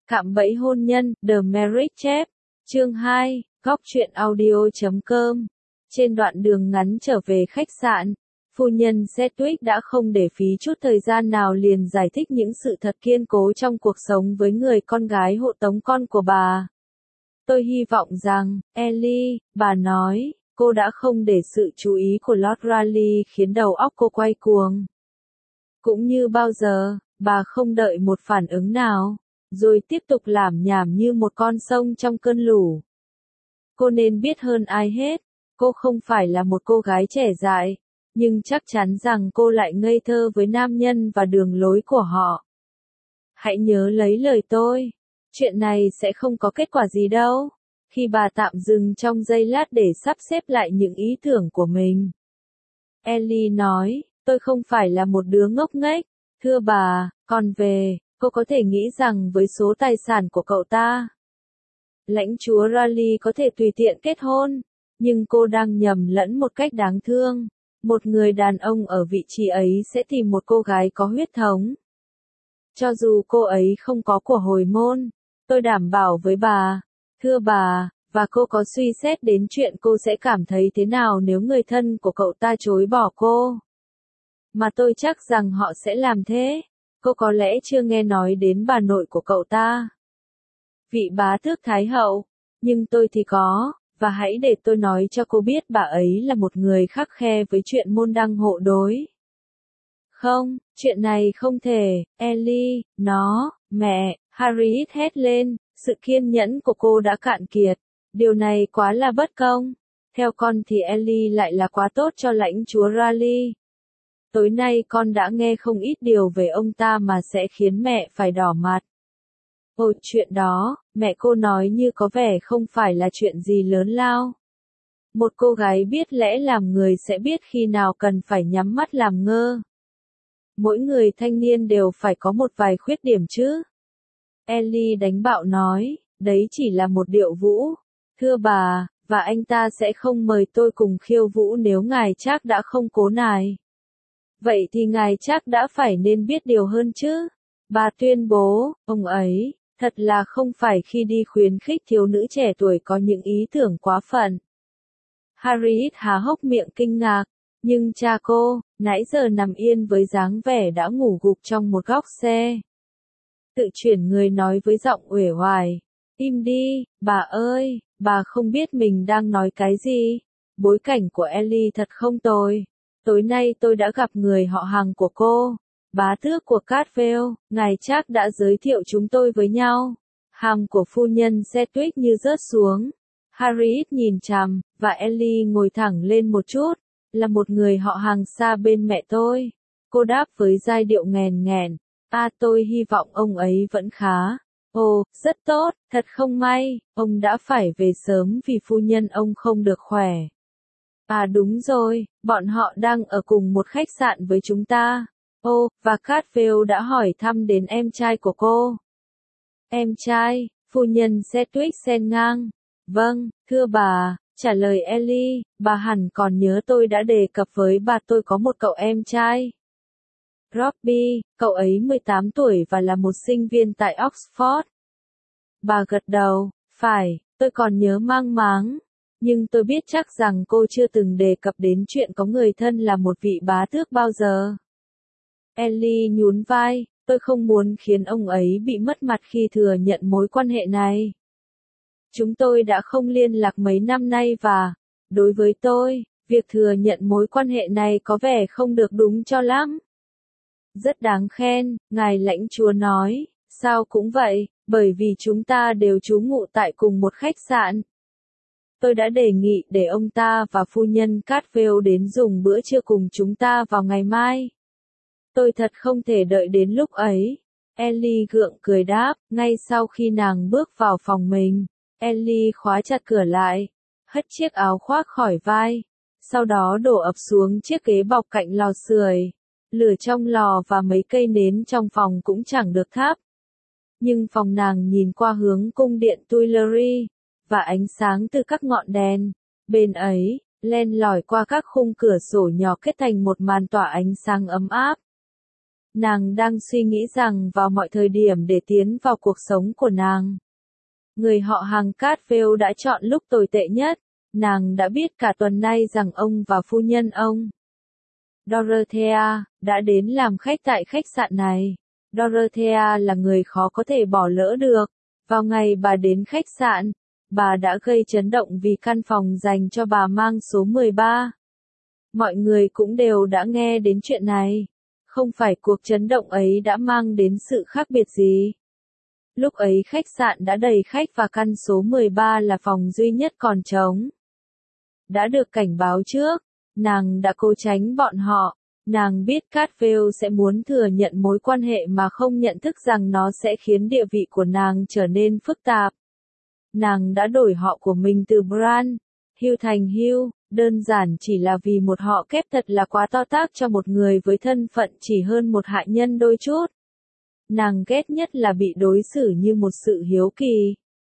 Cạm bẫy hôn nhân, The Marriage Trap. Chương 2, Góc truyện audio.com. Trên đoạn đường ngắn trở về khách sạn, phu nhân Sedgwick đã không để phí chút thời gian nào liền giải thích những sự thật kiên cố trong cuộc sống với người con gái hộ tống con của bà. Tôi hy vọng rằng, Ellie, bà nói, cô đã không để sự chú ý của Lord Raleigh khiến đầu óc cô quay cuồng. Cũng như bao giờ, bà không đợi một phản ứng nào, rồi tiếp tục lảm nhảm như một con sông trong cơn lũ. Cô nên biết hơn ai hết, cô không phải là một cô gái trẻ dại, nhưng chắc chắn rằng cô lại ngây thơ với nam nhân và đường lối của họ. Hãy nhớ lấy lời tôi, chuyện này sẽ không có kết quả gì đâu. Khi bà tạm dừng trong giây lát để sắp xếp lại những ý tưởng của mình, Ellie nói, tôi không phải là một đứa ngốc nghếch, thưa bà, còn về, cô có thể nghĩ rằng với số tài sản của cậu ta, lãnh chúa Raleigh có thể tùy tiện kết hôn, nhưng cô đang nhầm lẫn một cách đáng thương. Một người đàn ông ở vị trí ấy sẽ tìm một cô gái có huyết thống. Cho dù cô ấy không có của hồi môn, tôi đảm bảo với bà, thưa bà, và cô có suy xét đến chuyện cô sẽ cảm thấy thế nào nếu người thân của cậu ta chối bỏ cô. Mà tôi chắc rằng họ sẽ làm thế. Cô có lẽ chưa nghe nói đến bà nội của cậu ta, vị bá tước thái hậu, nhưng tôi thì có, và hãy để tôi nói cho cô biết bà ấy là một người khắt khe với chuyện môn đăng hộ đối. Không, chuyện này không thể, Ellie, mẹ, Harriet hét lên, sự kiên nhẫn của cô đã cạn kiệt, điều này quá là bất công. Theo con thì Ellie lại là quá tốt cho lãnh chúa Raleigh. Tối nay con đã nghe không ít điều về ông ta mà sẽ khiến mẹ phải đỏ mặt. Ôi, chuyện đó, mẹ cô nói như có vẻ không phải là chuyện gì lớn lao. Một cô gái biết lẽ làm người sẽ biết khi nào cần phải nhắm mắt làm ngơ. Mỗi người thanh niên đều phải có một vài khuyết điểm chứ. Ellie đánh bạo nói, đấy chỉ là một điệu vũ. Thưa bà, và anh ta sẽ không mời tôi cùng khiêu vũ nếu ngài Trác đã không cố nài. Vậy thì ngài Trác đã phải nên biết điều hơn chứ. Bà tuyên bố, ông ấy, thật là không phải khi đi khuyến khích thiếu nữ trẻ tuổi có những ý tưởng quá phận. Harriet há hốc miệng kinh ngạc, nhưng cha cô, nãy giờ nằm yên với dáng vẻ đã ngủ gục trong một góc xe. Tự chuyển người nói với giọng uể oải, im đi, bà ơi, bà không biết mình đang nói cái gì. Bối cảnh của Ellie thật không tồi. Tối nay tôi đã gặp người họ hàng của cô, bá tước của Cadfael, ngài Trác đã giới thiệu chúng tôi với nhau. Hàm của phu nhân Sedgwick như rớt xuống. Harriet nhìn chằm, và Ellie ngồi thẳng lên một chút, là một người họ hàng xa bên mẹ tôi. Cô đáp với giai điệu nghèn nghẹn, tôi hy vọng ông ấy vẫn khá. Ồ, rất tốt, thật không may, ông đã phải về sớm vì phu nhân ông không được khỏe. Đúng rồi, bọn họ đang ở cùng một khách sạn với chúng ta. Và Cadfael đã hỏi thăm đến em trai của cô. Em trai, phu nhân Sedgwick xen ngang. Vâng, thưa bà, trả lời Ellie, bà hẳn còn nhớ tôi đã đề cập với bà tôi có một cậu em trai. Robbie, cậu ấy 18 tuổi và là một sinh viên tại Oxford. Bà gật đầu, phải, tôi còn nhớ mang máng. Nhưng tôi biết chắc rằng cô chưa từng đề cập đến chuyện có người thân là một vị bá tước bao giờ. Ellie nhún vai, tôi không muốn khiến ông ấy bị mất mặt khi thừa nhận mối quan hệ này. Chúng tôi đã không liên lạc mấy năm nay và, đối với tôi, việc thừa nhận mối quan hệ này có vẻ không được đúng cho lắm. Rất đáng khen, ngài lãnh chúa nói, sao cũng vậy, bởi vì chúng ta đều trú ngụ tại cùng một khách sạn. Tôi đã đề nghị để ông ta và phu nhân Cadfael đến dùng bữa trưa cùng chúng ta vào ngày mai. Tôi thật không thể đợi đến lúc ấy. Ellie gượng cười đáp, ngay sau khi nàng bước vào phòng mình, Ellie khóa chặt cửa lại, hất chiếc áo khoác khỏi vai, sau đó đổ ập xuống chiếc ghế bọc cạnh lò sưởi. Lửa trong lò và mấy cây nến trong phòng cũng chẳng được thắp. Nhưng phòng nàng nhìn qua hướng cung điện Tuileries, và ánh sáng từ các ngọn đèn, bên ấy, len lỏi qua các khung cửa sổ nhỏ kết thành một màn tỏa ánh sáng ấm áp. Nàng đang suy nghĩ rằng vào mọi thời điểm để tiến vào cuộc sống của nàng, người họ hàng Cartwell đã chọn lúc tồi tệ nhất. Nàng đã biết cả tuần nay rằng ông và phu nhân ông, Dorothea, đã đến làm khách tại khách sạn này. Dorothea là người khó có thể bỏ lỡ được. Vào ngày bà đến khách sạn, bà đã gây chấn động vì căn phòng dành cho bà mang số 13. Mọi người cũng đều đã nghe đến chuyện này. Không phải cuộc chấn động ấy đã mang đến sự khác biệt gì. Lúc ấy khách sạn đã đầy khách và căn số 13 là phòng duy nhất còn trống. Đã được cảnh báo trước, nàng đã cố tránh bọn họ. Nàng biết Cartwell sẽ muốn thừa nhận mối quan hệ mà không nhận thức rằng nó sẽ khiến địa vị của nàng trở nên phức tạp. Nàng đã đổi họ của mình từ Bran, Hugh thành Hugh, đơn giản chỉ là vì một họ kép thật là quá to tát cho một người với thân phận chỉ hơn một hạ nhân đôi chút. Nàng ghét nhất là bị đối xử như một sự hiếu kỳ.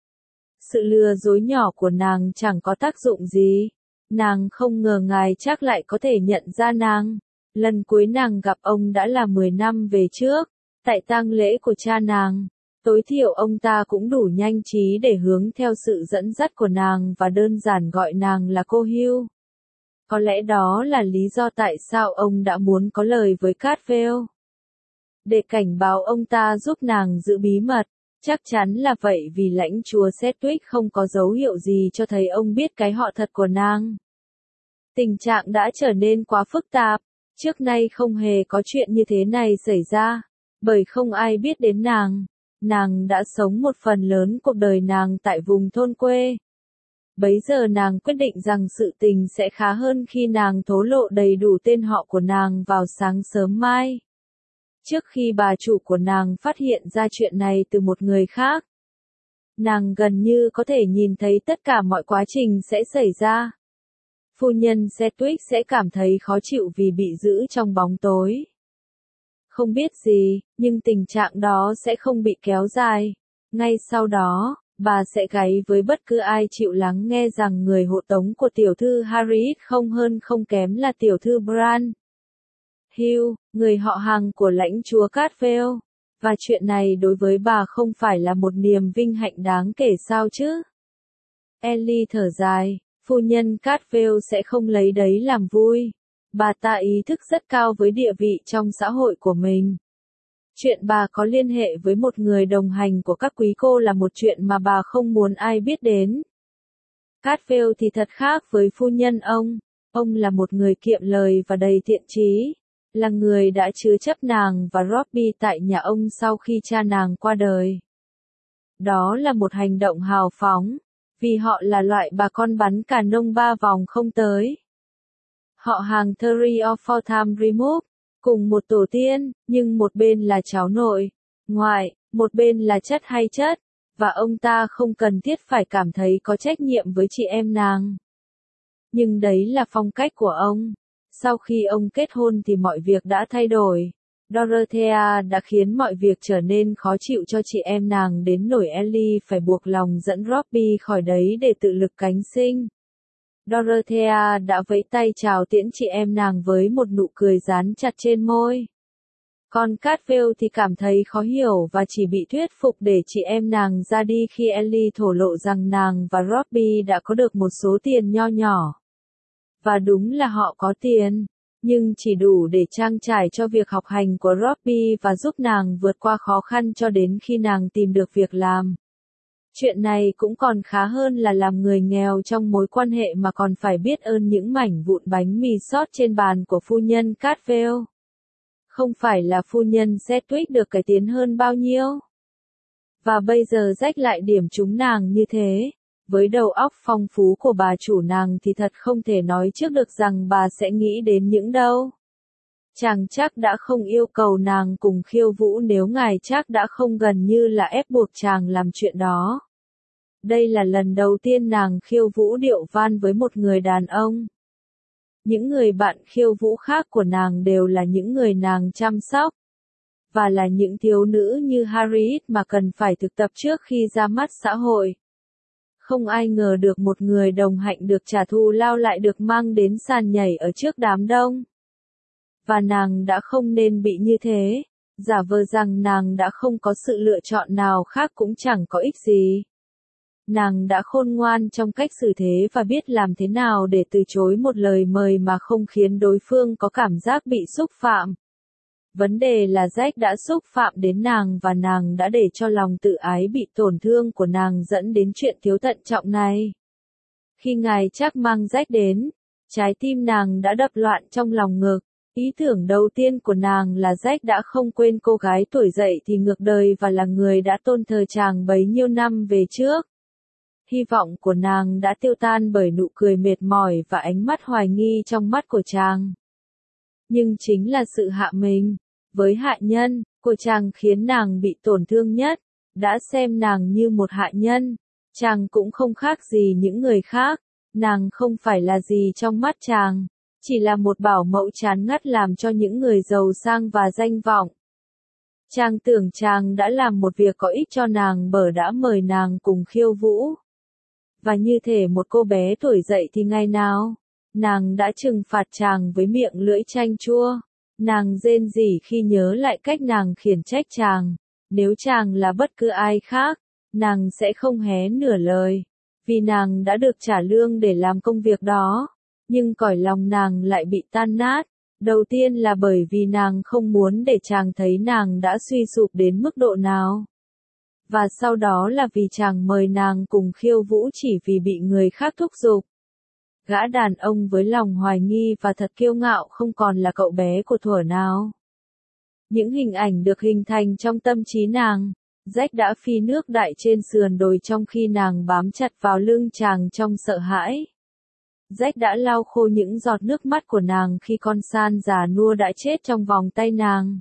Sự lừa dối nhỏ của nàng chẳng có tác dụng gì. Nàng không ngờ ngài chắc lại có thể nhận ra nàng. Lần cuối nàng gặp ông đã là 10 năm về trước, tại tang lễ của cha nàng. Tối thiểu ông ta cũng đủ nhanh trí để hướng theo sự dẫn dắt của nàng và đơn giản gọi nàng là cô Hugh. Có lẽ đó là lý do tại sao ông đã muốn có lời với Cartwell. Để cảnh báo ông ta giúp nàng giữ bí mật. Chắc chắn là vậy vì lãnh chúa Sedgwick không có dấu hiệu gì cho thấy ông biết cái họ thật của nàng. Tình trạng đã trở nên quá phức tạp. Trước nay không hề có chuyện như thế này xảy ra. Bởi không ai biết đến nàng. Nàng đã sống một phần lớn cuộc đời nàng tại vùng thôn quê. Bấy giờ nàng quyết định rằng sự tình sẽ khá hơn khi nàng thổ lộ đầy đủ tên họ của nàng vào sáng sớm mai. Trước khi bà chủ của nàng phát hiện ra chuyện này từ một người khác, nàng gần như có thể nhìn thấy tất cả mọi quá trình sẽ xảy ra. Phu nhân Sedgwick sẽ cảm thấy khó chịu vì bị giữ trong bóng tối. Không biết gì, nhưng tình trạng đó sẽ không bị kéo dài. Ngay sau đó, bà sẽ gáy với bất cứ ai chịu lắng nghe rằng người hộ tống của tiểu thư Harriet không hơn không kém là tiểu thư Bran. Hugh, người họ hàng của lãnh chúa Cartwell. Và chuyện này đối với bà không phải là một niềm vinh hạnh đáng kể sao chứ? Ellie thở dài, phu nhân Cartwell sẽ không lấy đấy làm vui. Bà ta ý thức rất cao với địa vị trong xã hội của mình. Chuyện bà có liên hệ với một người đồng hành của các quý cô là một chuyện mà bà không muốn ai biết đến. Cartwell thì thật khác với phu nhân ông. Ông là một người kiệm lời và đầy thiện chí. Là người đã chứa chấp nàng và Robbie tại nhà ông sau khi cha nàng qua đời. Đó là một hành động hào phóng, vì họ là loại bà con bắn cà nông 3 vòng không tới. Họ hàng Tree of Fortham Remove, cùng một tổ tiên, nhưng một bên là cháu nội, ngoại, một bên là chất hay chất, và ông ta không cần thiết phải cảm thấy có trách nhiệm với chị em nàng. Nhưng đấy là phong cách của ông. Sau khi ông kết hôn thì mọi việc đã thay đổi. Dorothea đã khiến mọi việc trở nên khó chịu cho chị em nàng đến nỗi Ellie phải buộc lòng dẫn Robbie khỏi đấy để tự lực cánh sinh. Dorothea đã vẫy tay chào tiễn chị em nàng với một nụ cười dán chặt trên môi. Còn Cartwell thì cảm thấy khó hiểu và chỉ bị thuyết phục để chị em nàng ra đi khi Ellie thổ lộ rằng nàng và Robbie đã có được một số tiền nho nhỏ. Và đúng là họ có tiền, nhưng chỉ đủ để trang trải cho việc học hành của Robbie và giúp nàng vượt qua khó khăn cho đến khi nàng tìm được việc làm. Chuyện này cũng còn khá hơn là làm người nghèo trong mối quan hệ mà còn phải biết ơn những mảnh vụn bánh mì sót trên bàn của phu nhân Cartwell. Không phải là phu nhân Sedgwick được cải tiến hơn bao nhiêu. Và bây giờ rách lại điểm trúng nàng như thế. Với đầu óc phong phú của bà chủ nàng thì thật không thể nói trước được rằng bà sẽ nghĩ đến những đâu. Chàng chắc đã không yêu cầu nàng cùng khiêu vũ nếu ngài chắc đã không gần như là ép buộc chàng làm chuyện đó. Đây là lần đầu tiên nàng khiêu vũ điệu van với một người đàn ông. Những người bạn khiêu vũ khác của nàng đều là những người nàng chăm sóc. Và là những thiếu nữ như Harriet mà cần phải thực tập trước khi ra mắt xã hội. Không ai ngờ được một người đồng hạnh được trả thù lao lại được mang đến sàn nhảy ở trước đám đông. Và nàng đã không nên bị như thế. giả vờ rằng nàng đã không có sự lựa chọn nào khác cũng chẳng có ích gì. Nàng đã khôn ngoan trong cách xử thế và biết làm thế nào để từ chối một lời mời mà không khiến đối phương có cảm giác bị xúc phạm. Vấn đề là Jack đã xúc phạm đến nàng và nàng đã để cho lòng tự ái bị tổn thương của nàng dẫn đến chuyện thiếu thận trọng này. Khi ngài Trác mang Jack đến, trái tim nàng đã đập loạn trong lòng ngực. Ý tưởng đầu tiên của nàng là Jack đã không quên cô gái tuổi dậy thì ngược đời và là người đã tôn thờ chàng bấy nhiêu năm về trước. Hy vọng của nàng đã tiêu tan bởi nụ cười mệt mỏi và ánh mắt hoài nghi trong mắt của chàng. Nhưng chính là sự hạ mình với hạ nhân của chàng khiến nàng bị tổn thương nhất, đã xem nàng như một hạ nhân. Chàng cũng không khác gì những người khác, nàng không phải là gì trong mắt chàng, chỉ là một bảo mẫu chán ngắt làm cho những người giàu sang và danh vọng. Chàng tưởng chàng đã làm một việc có ích cho nàng bởi đã mời nàng cùng khiêu vũ. Và như thể một cô bé tuổi dậy thì ngày nào, nàng đã trừng phạt chàng với miệng lưỡi chanh chua. Nàng rên rỉ khi nhớ lại cách nàng khiển trách chàng. Nếu chàng là bất cứ ai khác, nàng sẽ không hé nửa lời, vì nàng đã được trả lương để làm công việc đó. Nhưng cõi lòng nàng lại bị tan nát. Đầu tiên là bởi vì nàng không muốn để chàng thấy nàng đã suy sụp đến mức độ nào. Và sau đó là vì chàng mời nàng cùng khiêu vũ chỉ vì bị người khác thúc giục. Gã đàn ông với lòng hoài nghi và thật kiêu ngạo không còn là cậu bé của thuở nào. Những hình ảnh được hình thành trong tâm trí nàng. Jack đã phi nước đại trên sườn đồi trong khi nàng bám chặt vào lưng chàng trong sợ hãi. Jack đã lau khô những giọt nước mắt của nàng khi con san già nua đã chết trong vòng tay nàng.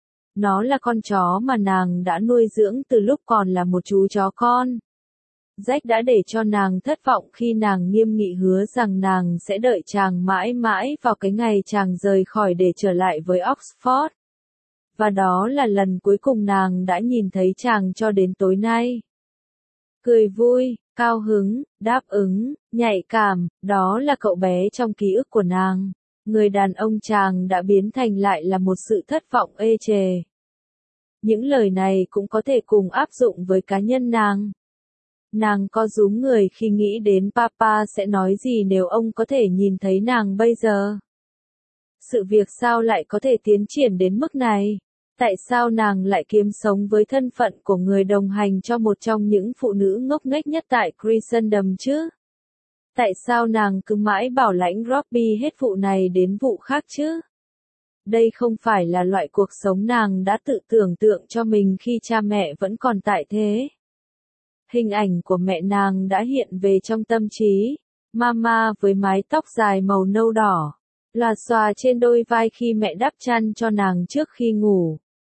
Nó là con chó mà nàng đã nuôi dưỡng từ lúc còn là một chú chó con. Jack đã để cho nàng thất vọng khi nàng nghiêm nghị hứa rằng nàng sẽ đợi chàng mãi mãi vào cái ngày chàng rời khỏi để trở lại với Oxford. Và đó là lần cuối cùng nàng đã nhìn thấy chàng cho đến tối nay. Cười vui, cao hứng, đáp ứng, nhạy cảm, đó là cậu bé trong ký ức của nàng. Người đàn ông chàng đã biến thành lại là một sự thất vọng ê chề. Những lời này cũng có thể cùng áp dụng với cá nhân nàng. Nàng co rúm người khi nghĩ đến Papa sẽ nói gì nếu ông có thể nhìn thấy nàng bây giờ. Sự việc sao lại có thể tiến triển đến mức này? Tại sao nàng lại kiếm sống với thân phận của người đồng hành cho một trong những phụ nữ ngốc nghếch nhất tại Christendom chứ? Tại sao nàng cứ mãi bảo lãnh Robbie hết vụ này đến vụ khác chứ? Đây không phải là loại cuộc sống nàng đã tự tưởng tượng cho mình khi cha mẹ vẫn còn tại thế. Hình ảnh của mẹ nàng đã hiện về trong tâm trí. Mama với mái tóc dài màu nâu đỏ, lòa xòa trên đôi vai khi mẹ đắp chăn cho nàng trước khi ngủ.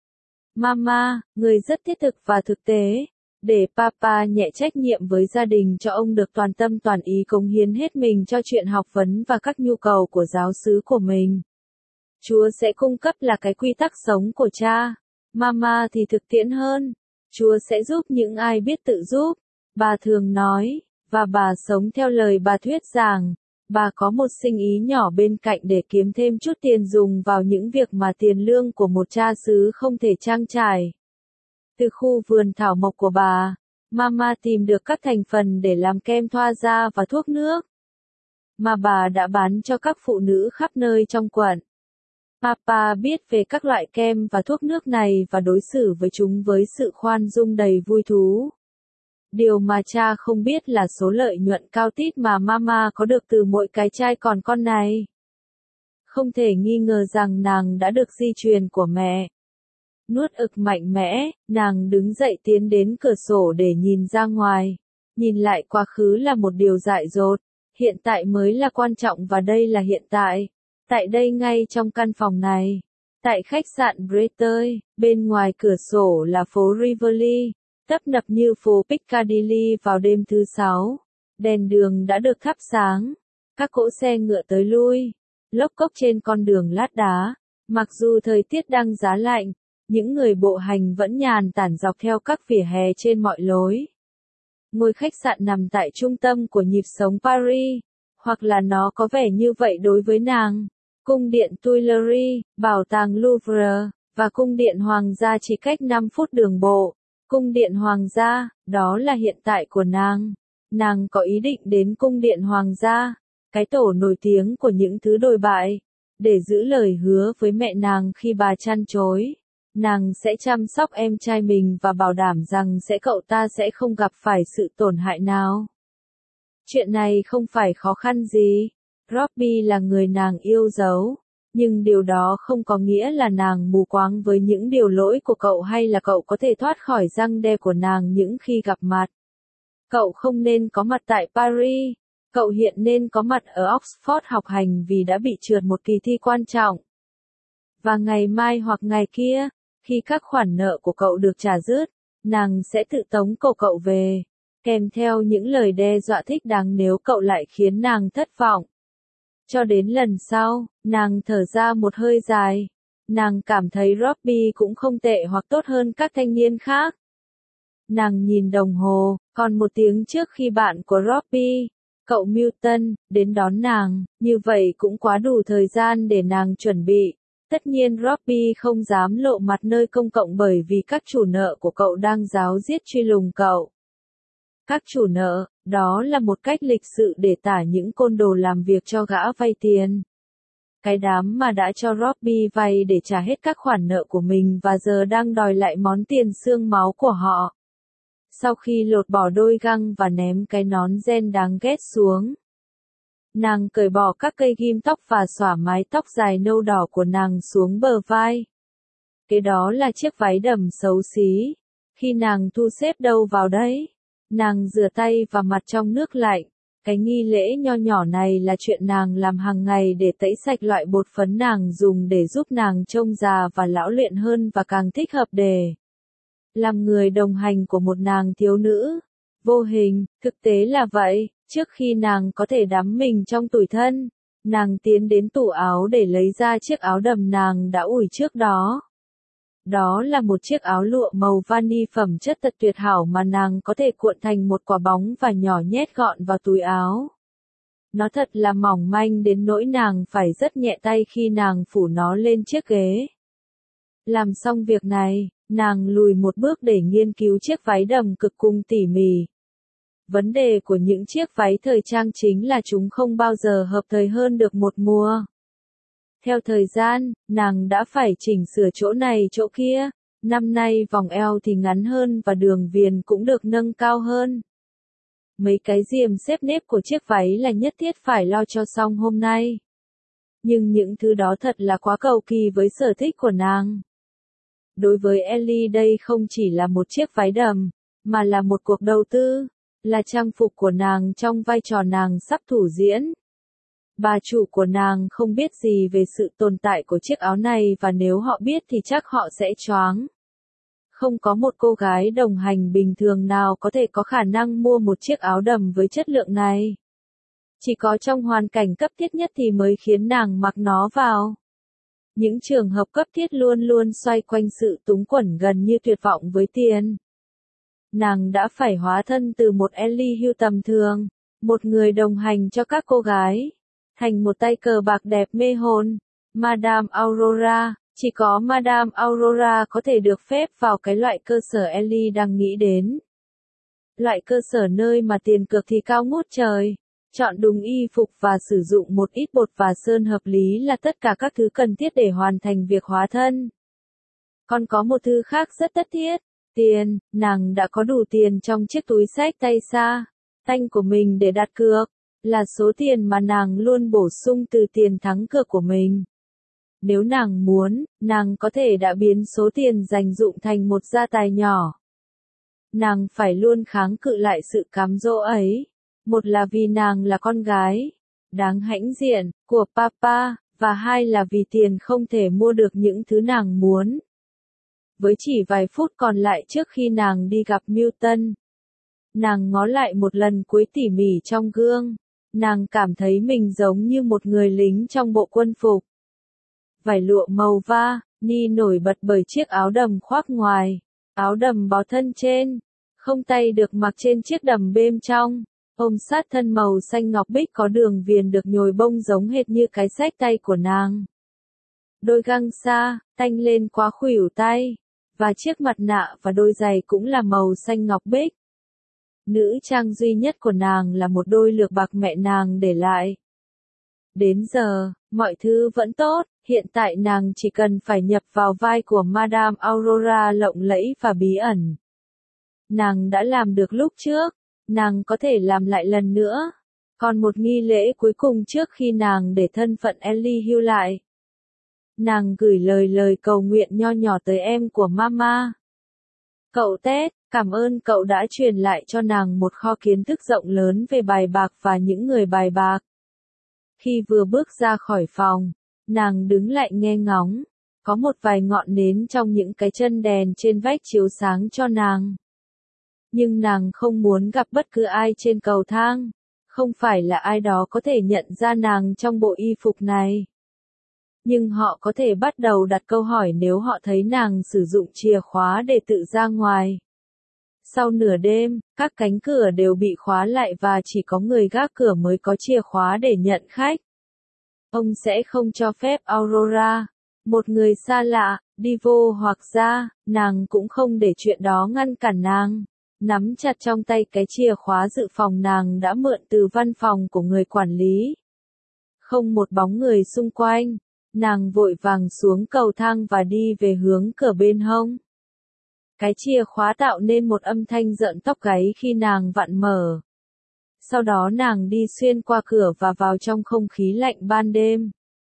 Mama, người rất thiết thực và thực tế. Để Papa nhẹ trách nhiệm với gia đình cho ông được toàn tâm toàn ý cống hiến hết mình cho chuyện học vấn và các nhu cầu của giáo xứ của mình. Chúa sẽ cung cấp là cái quy tắc sống của cha. Mama thì thực tiễn hơn. Chúa sẽ giúp những ai biết tự giúp. Bà thường nói, và bà sống theo lời bà thuyết giảng. Bà có một sinh ý nhỏ bên cạnh để kiếm thêm chút tiền dùng vào những việc mà tiền lương của một cha xứ không thể trang trải. Từ khu vườn thảo mộc của bà, Mama tìm được các thành phần để làm kem thoa da và thuốc nước, mà bà đã bán cho các phụ nữ khắp nơi trong quận. Papa biết về các loại kem và thuốc nước này và đối xử với chúng với sự khoan dung đầy vui thú. Điều mà cha không biết là số lợi nhuận cao tít mà Mama có được từ mỗi cái chai còn con này. Không thể nghi ngờ rằng nàng đã được di truyền của mẹ. Nuốt ực mạnh mẽ, nàng đứng dậy tiến đến cửa sổ để nhìn ra ngoài. Nhìn lại quá khứ là một điều dại dột, hiện tại mới là quan trọng và đây là hiện tại. Tại đây ngay trong căn phòng này, tại khách sạn Breteuil, bên ngoài cửa sổ là phố Rivoli, tấp nập như phố Piccadilly vào đêm thứ Sáu. Đèn đường đã được thắp sáng, các cỗ xe ngựa tới lui, lốc cốc trên con đường lát đá. Mặc dù thời tiết đang giá lạnh, những người bộ hành vẫn nhàn tản dọc theo các vỉa hè trên mọi lối. Ngôi khách sạn nằm tại trung tâm của nhịp sống Paris, hoặc là nó có vẻ như vậy đối với nàng. Cung điện Tuileries, bảo tàng Louvre, và cung điện hoàng gia chỉ cách 5 phút đường bộ. Cung điện hoàng gia, đó là hiện tại của nàng. Nàng có ý định đến cung điện hoàng gia, cái tổ nổi tiếng của những thứ đồi bại, để giữ lời hứa với mẹ nàng khi bà chăn chối. Nàng sẽ chăm sóc em trai mình và bảo đảm rằng cậu ta sẽ không gặp phải sự tổn hại nào. Chuyện này không phải khó khăn gì. Robbie là người nàng yêu dấu. Nhưng điều đó không có nghĩa là nàng mù quáng với những điều lỗi của cậu hay là cậu có thể thoát khỏi răng đe của nàng những khi gặp mặt. Cậu không nên có mặt tại Paris. Cậu hiện nên có mặt ở Oxford học hành vì đã bị trượt một kỳ thi quan trọng. Và ngày mai hoặc ngày kia, khi các khoản nợ của cậu được trả dứt, nàng sẽ tự tống cậu về, kèm theo những lời đe dọa thích đáng nếu cậu lại khiến nàng thất vọng. Cho đến lần sau, nàng thở ra một hơi dài. Nàng cảm thấy Robbie cũng không tệ hoặc tốt hơn các thanh niên khác. Nàng nhìn đồng hồ, còn 1 tiếng trước khi bạn của Robbie, cậu Milton, đến đón nàng, như vậy cũng quá đủ thời gian để nàng chuẩn bị. Tất nhiên Robbie không dám lộ mặt nơi công cộng bởi vì các chủ nợ của cậu đang ráo riết truy lùng cậu. Các chủ nợ, đó là một cách lịch sự để tả những côn đồ làm việc cho gã vay tiền. Cái đám mà đã cho Robbie vay để trả hết các khoản nợ của mình và giờ đang đòi lại món tiền xương máu của họ. Sau khi lột bỏ đôi găng và ném cái nón ren đáng ghét xuống, nàng cởi bỏ các cây ghim tóc và xõa mái tóc dài nâu đỏ của nàng xuống bờ vai. Cái đó là chiếc váy đầm xấu xí. Khi nàng thu xếp đâu vào đấy? Nàng rửa tay và mặt trong nước lạnh. Cái nghi lễ nho nhỏ này là chuyện nàng làm hàng ngày để tẩy sạch loại bột phấn nàng dùng để giúp nàng trông già và lão luyện hơn và càng thích hợp để làm người đồng hành của một nàng thiếu nữ. Vô hình, thực tế là vậy, trước khi nàng có thể đắm mình trong tủi thân, nàng tiến đến tủ áo để lấy ra chiếc áo đầm nàng đã ủi trước đó. Đó là một chiếc áo lụa màu vani phẩm chất thật tuyệt hảo mà nàng có thể cuộn thành một quả bóng và nhỏ nhét gọn vào túi áo. Nó thật là mỏng manh đến nỗi nàng phải rất nhẹ tay khi nàng phủ nó lên chiếc ghế. Làm xong việc này, nàng lùi một bước để nghiên cứu chiếc váy đầm cực cung tỉ mỉ. Vấn đề của những chiếc váy thời trang chính là chúng không bao giờ hợp thời hơn được một mùa. Theo thời gian, nàng đã phải chỉnh sửa chỗ này chỗ kia. Năm nay vòng eo thì ngắn hơn và đường viền cũng được nâng cao hơn. Mấy cái diêm xếp nếp của chiếc váy là nhất thiết phải lo cho xong hôm nay. Nhưng những thứ đó thật là quá cầu kỳ với sở thích của nàng. Đối với Ellie đây không chỉ là một chiếc váy đầm, mà là một cuộc đầu tư, là trang phục của nàng trong vai trò nàng sắp thủ diễn. Bà chủ của nàng không biết gì về sự tồn tại của chiếc áo này và nếu họ biết thì chắc họ sẽ choáng. Không có một cô gái đồng hành bình thường nào có thể có khả năng mua một chiếc áo đầm với chất lượng này. Chỉ có trong hoàn cảnh cấp thiết nhất thì mới khiến nàng mặc nó vào. Những trường hợp cấp thiết luôn luôn xoay quanh sự túng quẫn gần như tuyệt vọng với tiền. Nàng đã phải hóa thân từ một Ellie Hugh tầm thường, một người đồng hành cho các cô gái, thành một tay cờ bạc đẹp mê hồn, Madame Aurora. Chỉ có Madame Aurora có thể được phép vào cái loại cơ sở Ellie đang nghĩ đến. Loại cơ sở nơi mà tiền cược thì cao ngút trời. Chọn đúng y phục và sử dụng một ít bột và sơn hợp lý là tất cả các thứ cần thiết để hoàn thành việc hóa thân. Còn có một thứ khác rất tất thiết. Tiền, nàng đã có đủ tiền trong chiếc túi xách tay xa, tanh của mình để đặt cược, là số tiền mà nàng luôn bổ sung từ tiền thắng cược của mình. Nếu nàng muốn, nàng có thể đã biến số tiền dành dụm thành một gia tài nhỏ. Nàng phải luôn kháng cự lại sự cám dỗ ấy. Một là vì nàng là con gái, đáng hãnh diện, của papa, và hai là vì tiền không thể mua được những thứ nàng muốn. Với chỉ vài phút còn lại trước khi nàng đi gặp Milton, nàng ngó lại một lần cuối tỉ mỉ trong gương. Nàng cảm thấy mình giống như một người lính trong bộ quân phục. Vải lụa màu vani nổi bật bởi chiếc áo đầm khoác ngoài, áo đầm bó thân trên, không tay được mặc trên chiếc đầm bên trong, ôm sát thân màu xanh ngọc bích có đường viền được nhồi bông giống hệt như cái xách tay của nàng. đôi găng xa, tanh lên quá khuỷu tay, và chiếc mặt nạ và đôi giày cũng là màu xanh ngọc bích. Nữ trang duy nhất của nàng là một đôi lược bạc mẹ nàng để lại. Đến giờ, mọi thứ vẫn tốt, hiện tại nàng chỉ cần phải nhập vào vai của Madame Aurora lộng lẫy và bí ẩn. Nàng đã làm được lúc trước, nàng có thể làm lại lần nữa. Còn một nghi lễ cuối cùng trước khi nàng để thân phận Ellie hưu lại. Nàng gửi lời cầu nguyện nho nhỏ tới em của Mama. Cậu Ted, cảm ơn cậu đã truyền lại cho nàng một kho kiến thức rộng lớn về bài bạc và những người bài bạc. Khi vừa bước ra khỏi phòng, nàng đứng lại nghe ngóng. Có một vài ngọn nến trong những cái chân đèn trên vách chiếu sáng cho nàng. Nhưng nàng không muốn gặp bất cứ ai trên cầu thang. Không phải là ai đó có thể nhận ra nàng trong bộ y phục này. Nhưng họ có thể bắt đầu đặt câu hỏi nếu họ thấy nàng sử dụng chìa khóa để tự ra ngoài. Sau nửa đêm, các cánh cửa đều bị khóa lại và chỉ có người gác cửa mới có chìa khóa để nhận khách. Ông sẽ không cho phép Aurora, một người xa lạ, đi vô hoặc ra, nàng cũng không để chuyện đó ngăn cản nàng. Nắm chặt trong tay cái chìa khóa dự phòng nàng đã mượn từ văn phòng của người quản lý. Không một bóng người xung quanh, nàng vội vàng xuống cầu thang và đi về hướng cửa bên hông. Cái chìa khóa tạo nên một âm thanh rợn tóc gáy khi nàng vặn mở. Sau đó nàng đi xuyên qua cửa và vào trong không khí lạnh ban đêm.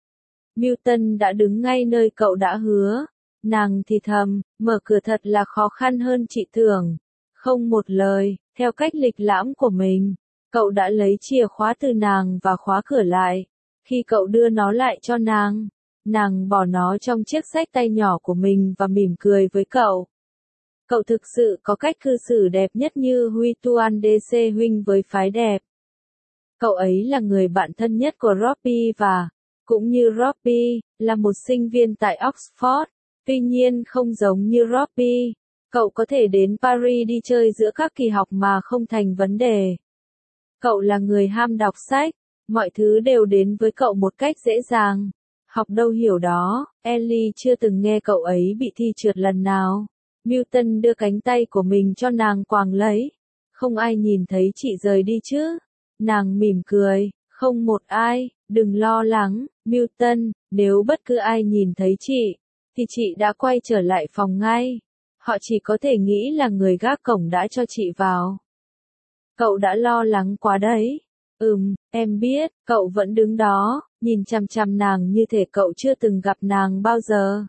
Milton đã đứng ngay nơi cậu đã hứa. Nàng thì thầm, mở cửa thật là khó khăn hơn chị tưởng. Không một lời, theo cách lịch lãm của mình, cậu đã lấy chìa khóa từ nàng và khóa cửa lại. Khi cậu đưa nó lại cho nàng bỏ nó trong chiếc xách tay nhỏ của mình và mỉm cười với cậu. Cậu thực sự có cách cư xử đẹp nhất như Huy Tuan DC huynh với phái đẹp. Cậu ấy là người bạn thân nhất của Robbie và, cũng như Robbie, là một sinh viên tại Oxford. Tuy nhiên không giống như Robbie, cậu có thể đến Paris đi chơi giữa các kỳ học mà không thành vấn đề. Cậu là người ham đọc sách, mọi thứ đều đến với cậu một cách dễ dàng. Học đâu hiểu đó, Ellie chưa từng nghe cậu ấy bị thi trượt lần nào. Milton đưa cánh tay của mình cho nàng quàng lấy. Không ai nhìn thấy chị rời đi chứ? Nàng mỉm cười, không một ai, đừng lo lắng, Milton, nếu bất cứ ai nhìn thấy chị, thì chị đã quay trở lại phòng ngay. Họ chỉ có thể nghĩ là người gác cổng đã cho chị vào. Cậu đã lo lắng quá đấy. Em biết, cậu vẫn đứng đó, nhìn chằm chằm nàng như thể cậu chưa từng gặp nàng bao giờ.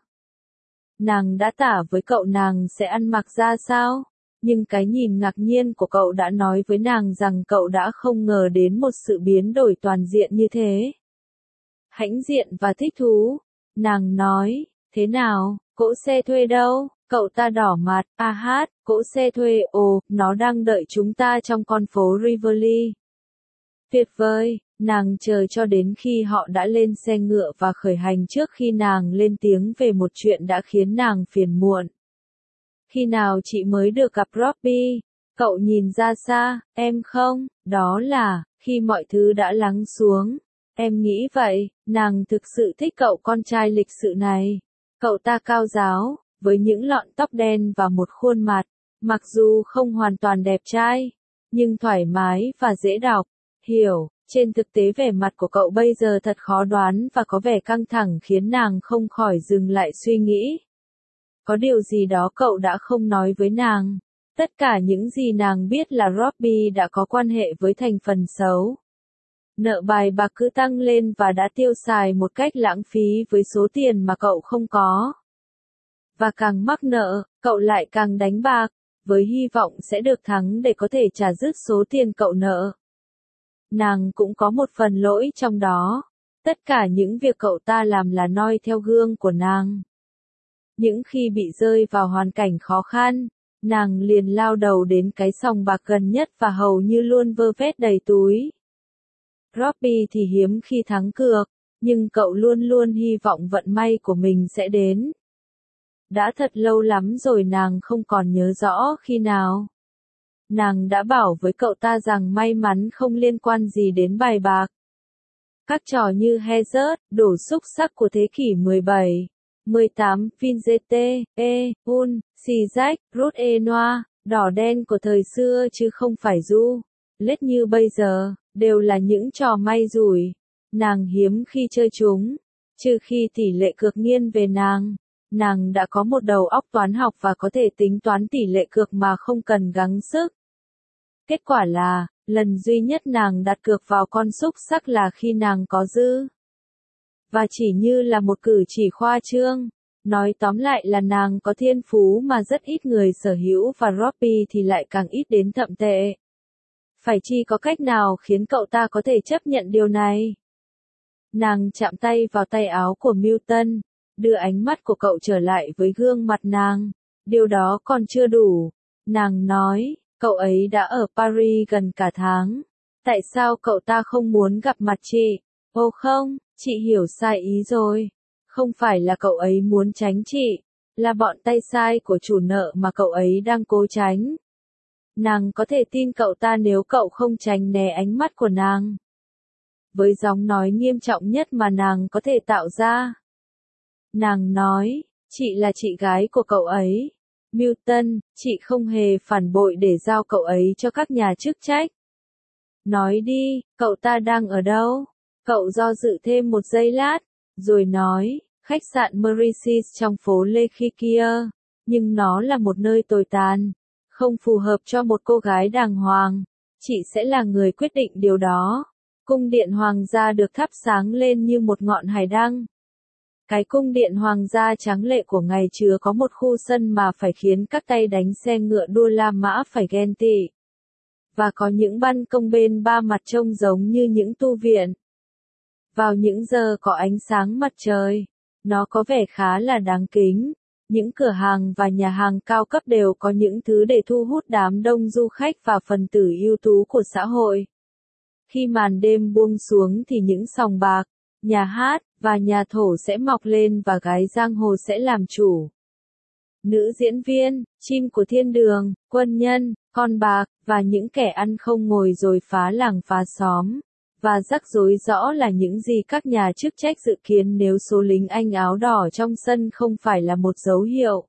Nàng đã tả với cậu nàng sẽ ăn mặc ra sao, nhưng cái nhìn ngạc nhiên của cậu đã nói với nàng rằng cậu đã không ngờ đến một sự biến đổi toàn diện như thế. Hãnh diện và thích thú, nàng nói, thế nào, cỗ xe thuê đâu? Cậu ta đỏ mặt, cỗ xe thuê, nó đang đợi chúng ta trong con phố Rivoli. Tuyệt vời, nàng chờ cho đến khi họ đã lên xe ngựa và khởi hành trước khi nàng lên tiếng về một chuyện đã khiến nàng phiền muộn. Khi nào chị mới được gặp Robbie? Cậu nhìn ra xa, em không? Đó là, khi mọi thứ đã lắng xuống. Em nghĩ vậy, nàng thực sự thích cậu con trai lịch sự này. Cậu ta cao ráo, với những lọn tóc đen và một khuôn mặt, mặc dù không hoàn toàn đẹp trai, nhưng thoải mái và dễ đọc. Hiểu, trên thực tế vẻ mặt của cậu bây giờ thật khó đoán và có vẻ căng thẳng khiến nàng không khỏi dừng lại suy nghĩ. Có điều gì đó cậu đã không nói với nàng. Tất cả những gì nàng biết là Robbie đã có quan hệ với thành phần xấu. Nợ bài bạc cứ tăng lên và đã tiêu xài một cách lãng phí với số tiền mà cậu không có. Và càng mắc nợ, cậu lại càng đánh bạc, với hy vọng sẽ được thắng để có thể trả dứt số tiền cậu nợ. Nàng cũng có một phần lỗi trong đó. Tất cả những việc cậu ta làm là noi theo gương của nàng. Những khi bị rơi vào hoàn cảnh khó khăn, nàng liền lao đầu đến cái sòng bạc gần nhất và hầu như luôn vơ vét đầy túi. Robbie thì hiếm khi thắng cược, nhưng cậu luôn luôn hy vọng vận may của mình sẽ đến. Đã thật lâu lắm rồi nàng không còn nhớ rõ khi nào. Nàng đã bảo với cậu ta rằng may mắn không liên quan gì đến bài bạc. Các trò như Hazard, đổ xúc sắc của thế kỷ 17, 18, Vinzete, Un, Sijac, Rouge Noir, đỏ đen của thời xưa chứ không phải du. Lết như bây giờ, đều là những trò may rủi. Nàng hiếm khi chơi chúng, trừ khi tỷ lệ cược nghiêng về nàng. Nàng đã có một đầu óc toán học và có thể tính toán tỷ lệ cược mà không cần gắng sức. Kết quả là, lần duy nhất nàng đặt cược vào con xúc sắc là khi nàng có dư. Và chỉ như là một cử chỉ khoa trương, nói tóm lại là nàng có thiên phú mà rất ít người sở hữu và Robbie thì lại càng ít đến thậm tệ. Phải chi có cách nào khiến cậu ta có thể chấp nhận điều này? Nàng chạm tay vào tay áo của Milton, đưa ánh mắt của cậu trở lại với gương mặt nàng. Điều đó còn chưa đủ. Nàng nói, cậu ấy đã ở Paris gần cả tháng. Tại sao cậu ta không muốn gặp mặt chị? Ồ không, chị hiểu sai ý rồi. Không phải là cậu ấy muốn tránh chị, là bọn tay sai của chủ nợ mà cậu ấy đang cố tránh. Nàng có thể tin cậu ta nếu cậu không tránh né ánh mắt của nàng. Với giọng nói nghiêm trọng nhất mà nàng có thể tạo ra. Nàng nói, chị là chị gái của cậu ấy. Milton, chị không hề phản bội để giao cậu ấy cho các nhà chức trách. Nói đi, cậu ta đang ở đâu? Cậu do dự thêm một giây lát, rồi nói, khách sạn Mauricis trong phố Lê Khi kia. Nhưng nó là một nơi tồi tàn, không phù hợp cho một cô gái đàng hoàng. Chị sẽ là người quyết định điều đó. Cung điện hoàng gia được thắp sáng lên như một ngọn hải đăng. Cái cung điện hoàng gia tráng lệ của ngày chứa có một khu sân mà phải khiến các tay đánh xe ngựa đua La Mã phải ghen tị. Và có những ban công bên ba mặt trông giống như những tu viện. Vào những giờ có ánh sáng mặt trời, nó có vẻ khá là đáng kính. Những cửa hàng và nhà hàng cao cấp đều có những thứ để thu hút đám đông du khách và phần tử ưu tú của xã hội. Khi màn đêm buông xuống thì những sòng bạc, nhà hát, và nhà thổ sẽ mọc lên và gái giang hồ sẽ làm chủ. Nữ diễn viên, chim của thiên đường, quân nhân, con bạc, và những kẻ ăn không ngồi rồi phá làng phá xóm. Và rắc rối rõ là những gì các nhà chức trách dự kiến nếu số lính Anh áo đỏ trong sân không phải là một dấu hiệu.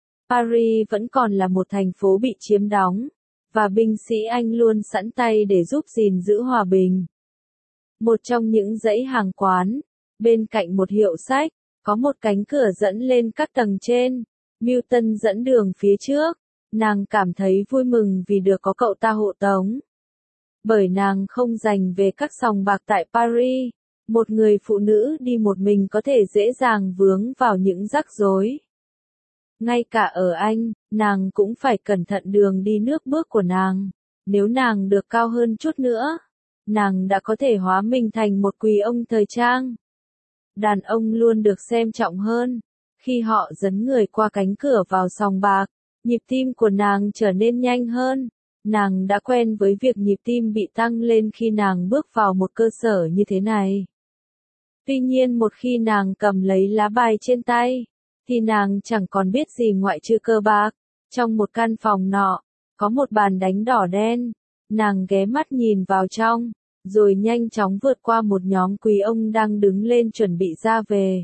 Paris vẫn còn là một thành phố bị chiếm đóng, và binh sĩ Anh luôn sẵn tay để giúp gìn giữ hòa bình. Một trong những dãy hàng quán, bên cạnh một hiệu sách, có một cánh cửa dẫn lên các tầng trên. Milton dẫn đường phía trước. Nàng cảm thấy vui mừng vì được có cậu ta hộ tống. Bởi nàng không dành về các sòng bạc tại Paris, một người phụ nữ đi một mình có thể dễ dàng vướng vào những rắc rối. Ngay cả ở Anh, nàng cũng phải cẩn thận đường đi nước bước của nàng. Nếu nàng được cao hơn chút nữa, nàng đã có thể hóa mình thành một quý ông thời trang. Đàn ông luôn được xem trọng hơn. Khi họ dẫn người qua cánh cửa vào sòng bạc, nhịp tim của nàng trở nên nhanh hơn. Nàng đã quen với việc nhịp tim bị tăng lên khi nàng bước vào một cơ sở như thế này. Tuy nhiên một khi nàng cầm lấy lá bài trên tay, thì nàng chẳng còn biết gì ngoại trừ cờ bạc. Trong một căn phòng nọ, có một bàn đánh đỏ đen. Nàng ghé mắt nhìn vào trong, rồi nhanh chóng vượt qua một nhóm quý ông đang đứng lên chuẩn bị ra về.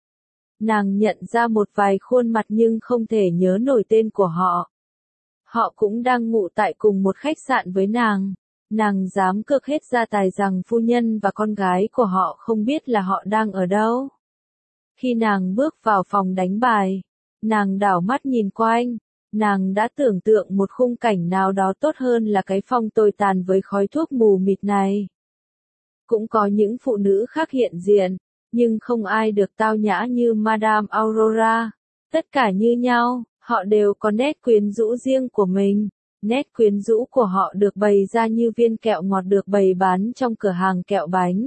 Nàng nhận ra một vài khuôn mặt nhưng không thể nhớ nổi tên của họ. Họ cũng đang ngụ tại cùng một khách sạn với nàng. Nàng dám cược hết gia tài rằng phu nhân và con gái của họ không biết là họ đang ở đâu. Khi nàng bước vào phòng đánh bài, nàng đảo mắt nhìn quanh. Nàng đã tưởng tượng một khung cảnh nào đó tốt hơn là cái phòng tồi tàn với khói thuốc mù mịt này. Cũng có những phụ nữ khác hiện diện, nhưng không ai được tao nhã như Madame Aurora. Tất cả như nhau, họ đều có nét quyến rũ riêng của mình. Nét quyến rũ của họ được bày ra như viên kẹo ngọt được bày bán trong cửa hàng kẹo bánh.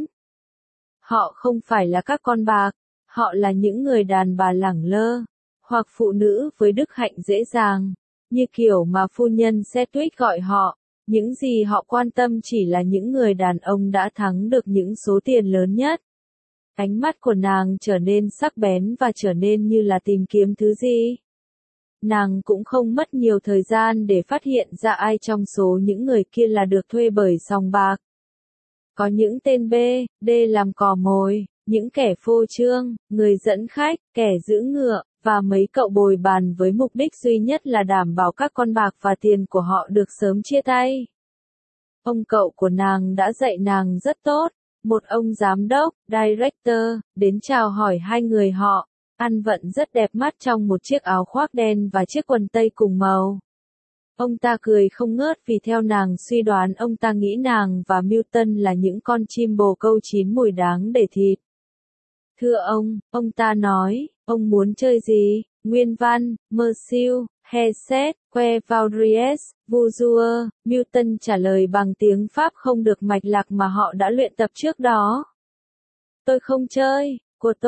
Họ không phải là các con bạc, họ là những người đàn bà lẳng lơ, hoặc phụ nữ với đức hạnh dễ dàng, như kiểu mà phu nhân Sedgwick gọi họ. Những gì họ quan tâm chỉ là những người đàn ông đã thắng được những số tiền lớn nhất. Ánh mắt của nàng trở nên sắc bén và trở nên như là tìm kiếm thứ gì. Nàng cũng không mất nhiều thời gian để phát hiện ra ai trong số những người kia là được thuê bởi sòng bạc. Có những tên B, D làm cò mồi, những kẻ phô trương, người dẫn khách, kẻ giữ ngựa, và mấy cậu bồi bàn với mục đích duy nhất là đảm bảo các con bạc và tiền của họ được sớm chia tay. Ông cậu của nàng đã dạy nàng rất tốt, một ông giám đốc, director, đến chào hỏi hai người họ, ăn vận rất đẹp mắt trong một chiếc áo khoác đen và chiếc quần tây cùng màu. Ông ta cười không ngớt vì theo nàng suy đoán ông ta nghĩ nàng và Milton là những con chim bồ câu chín mùi đáng để thịt. Thưa ông ta nói, ông muốn chơi gì? Nguyên văn, Merciu, Heset, Que Vaudries, Bonjour, Milton trả lời bằng tiếng Pháp không được mạch lạc mà họ đã luyện tập trước đó. Tôi không chơi,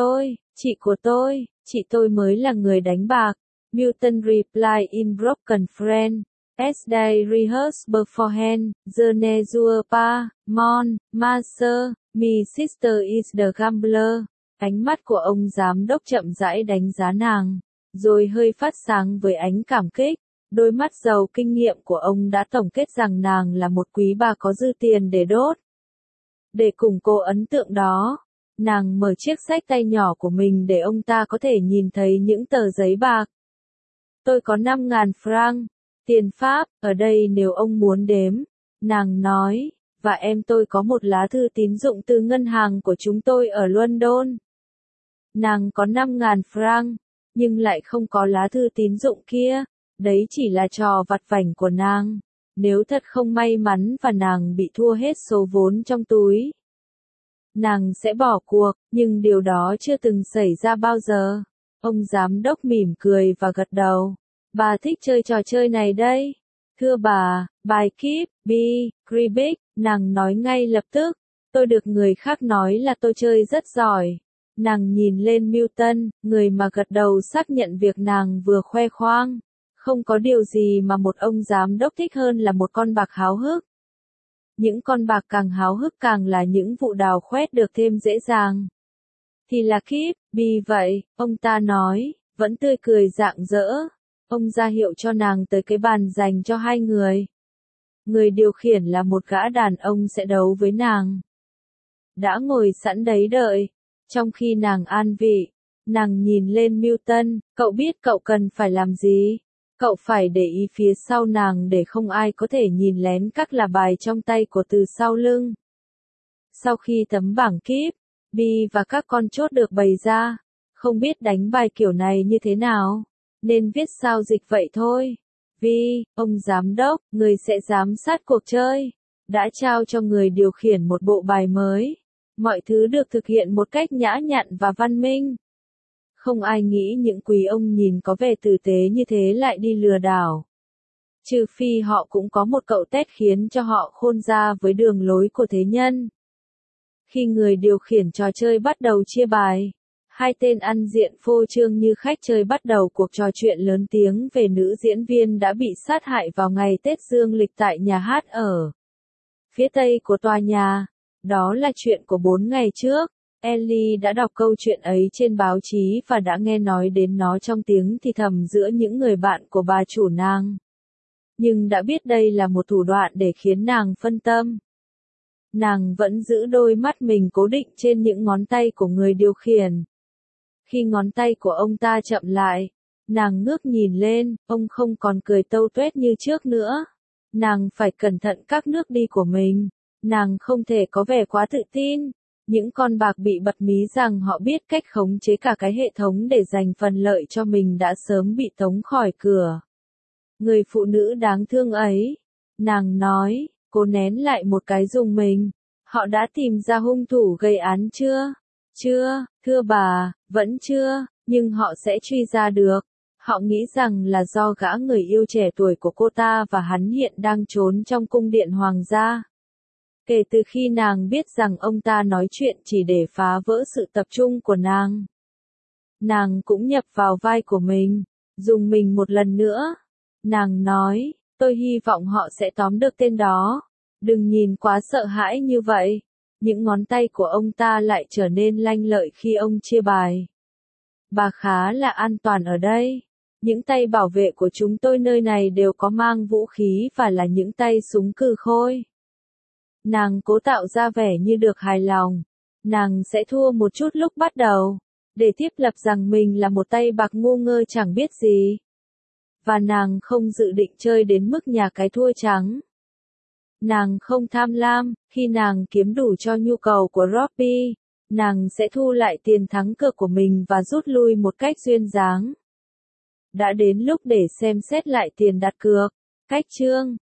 của tôi, chị tôi mới là người đánh bạc. Milton replied in broken French. As they rehearsed beforehand, je ne joue pas, mon, master, my sister is the gambler. Ánh mắt của ông giám đốc chậm rãi đánh giá nàng, rồi hơi phát sáng với ánh cảm kích. Đôi mắt giàu kinh nghiệm của ông đã tổng kết rằng nàng là một quý bà có dư tiền để đốt. Để củng cố ấn tượng đó, nàng mở chiếc xách tay nhỏ của mình để ông ta có thể nhìn thấy những tờ giấy bạc. Tôi có 5.000 franc, tiền Pháp, ở đây nếu ông muốn đếm, nàng nói, và em tôi có một lá thư tín dụng từ ngân hàng của chúng tôi ở London. Nàng có 5.000 franc, nhưng lại không có lá thư tín dụng kia, đấy chỉ là trò vặt vãnh của nàng. Nếu thật không may mắn và nàng bị thua hết số vốn trong túi, nàng sẽ bỏ cuộc, nhưng điều đó chưa từng xảy ra bao giờ. Ông giám đốc mỉm cười và gật đầu. Bà thích chơi trò chơi này đấy. Thưa bà, bài kíp, cribbage, nàng nói ngay lập tức. Tôi được người khác nói là tôi chơi rất giỏi. Nàng nhìn lên Milton, người mà gật đầu xác nhận việc nàng vừa khoe khoang. Không có điều gì mà một ông giám đốc thích hơn là một con bạc háo hức. Những con bạc càng háo hức càng là những vụ đào khoét được thêm dễ dàng. Thì là kíp, vậy, ông ta nói, vẫn tươi cười rạng rỡ. Ông ra hiệu cho nàng tới cái bàn dành cho hai người. Người điều khiển là một gã đàn ông sẽ đấu với nàng. Đã ngồi sẵn đấy đợi. Trong khi nàng an vị, nàng nhìn lên Milton, cậu biết cậu cần phải làm gì? Cậu phải để ý phía sau nàng để không ai có thể nhìn lén các là bài trong tay của từ sau lưng. Sau khi tấm bảng kíp, và các con chốt được bày ra, không biết đánh bài kiểu này như thế nào, nên viết sao dịch vậy thôi. Ông giám đốc, người sẽ giám sát cuộc chơi, đã trao cho người điều khiển một bộ bài mới. Mọi thứ được thực hiện một cách nhã nhặn và văn minh. Không ai nghĩ những quý ông nhìn có vẻ tử tế như thế lại đi lừa đảo. Trừ phi họ cũng có một cậu tét khiến cho họ khôn ra với đường lối của thế nhân. Khi người điều khiển trò chơi bắt đầu chia bài, hai tên ăn diện phô trương như khách chơi bắt đầu cuộc trò chuyện lớn tiếng về nữ diễn viên đã bị sát hại vào ngày Tết dương lịch tại nhà hát ở phía tây của tòa nhà. Đó là chuyện của 4 ngày trước. Ellie đã đọc câu chuyện ấy trên báo chí và đã nghe nói đến nó trong tiếng thì thầm giữa những người bạn của bà chủ nàng. Nhưng đã biết đây là một thủ đoạn để khiến nàng phân tâm. Nàng vẫn giữ đôi mắt mình cố định trên những ngón tay của người điều khiển. Khi ngón tay của ông ta chậm lại, nàng ngước nhìn lên, ông không còn cười tâu tuét như trước nữa. Nàng phải cẩn thận các nước đi của mình. Nàng không thể có vẻ quá tự tin. Những con bạc bị bật mí rằng họ biết cách khống chế cả cái hệ thống để giành phần lợi cho mình đã sớm bị tống khỏi cửa. Người phụ nữ đáng thương ấy, nàng nói, cố nén lại một cái rùng mình. Họ đã tìm ra hung thủ gây án chưa? Chưa, thưa bà, vẫn chưa, nhưng họ sẽ truy ra được. Họ nghĩ rằng là do gã người yêu trẻ tuổi của cô ta và hắn hiện đang trốn trong cung điện hoàng gia. Kể từ khi nàng biết rằng ông ta nói chuyện chỉ để phá vỡ sự tập trung của nàng cũng nhập vào vai của mình, dùng mình một lần nữa. Nàng nói, tôi hy vọng họ sẽ tóm được tên đó. Đừng nhìn quá sợ hãi như vậy. Những ngón tay của ông ta lại trở nên lanh lợi khi ông chia bài. Bà khá là an toàn ở đây. Những tay bảo vệ của chúng tôi nơi này đều có mang vũ khí và là những tay súng cừ khôi. Nàng cố tạo ra vẻ như được hài lòng. Nàng sẽ thua một chút lúc bắt đầu, để thiết lập rằng mình là một tay bạc ngu ngơ chẳng biết gì. Và nàng không dự định chơi đến mức nhà cái thua trắng. Nàng không tham lam, khi nàng kiếm đủ cho nhu cầu của Robbie, nàng sẽ thu lại tiền thắng cược của mình và rút lui một cách duyên dáng. Đã đến lúc để xem xét lại tiền đặt cược. Cách chương